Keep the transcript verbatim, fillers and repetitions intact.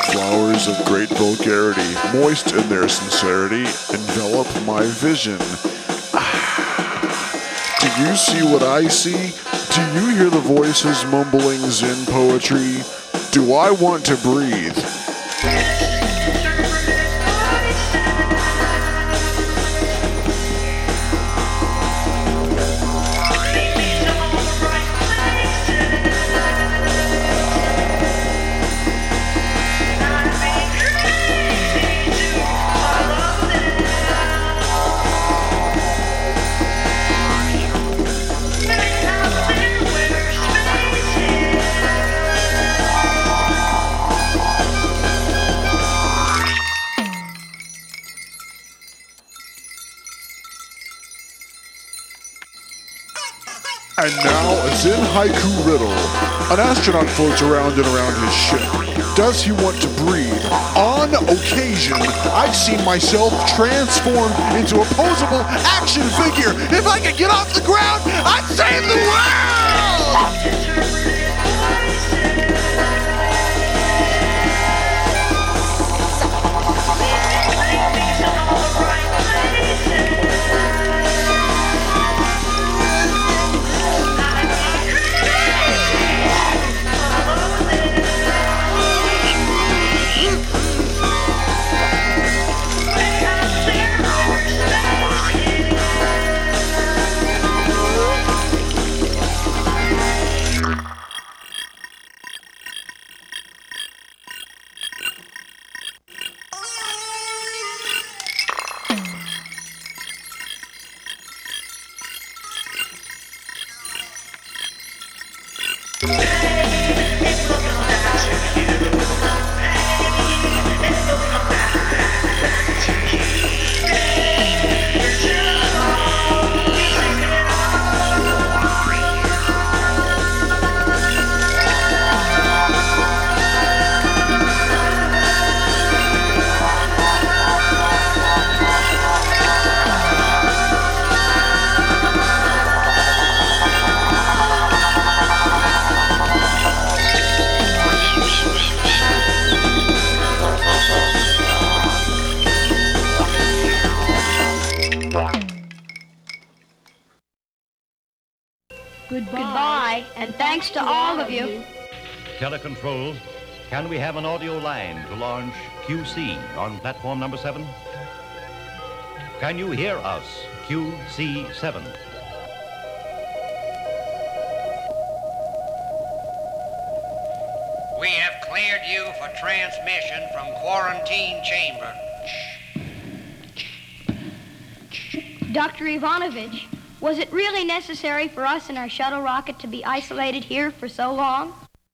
Flowers of great vulgarity, moist in their sincerity, envelop my vision. Do you see what I see? Do you hear the voices mumbling Zen poetry? Do I want to breathe? And now, a Zen haiku riddle. An astronaut floats around and around his ship. Does he want to breathe? On occasion, I've seen myself transformed into a posable action figure. If I could get off the ground, I'd save the world! Goodbye, and thanks to all of you. Telecontrol, can we have an audio line to launch Q C on platform number seven? Can you hear us, Q C seven? We have cleared you for transmission from quarantine chamber. Doctor Ivanovich, was it really necessary for us and our shuttle rocket to be isolated here for so long?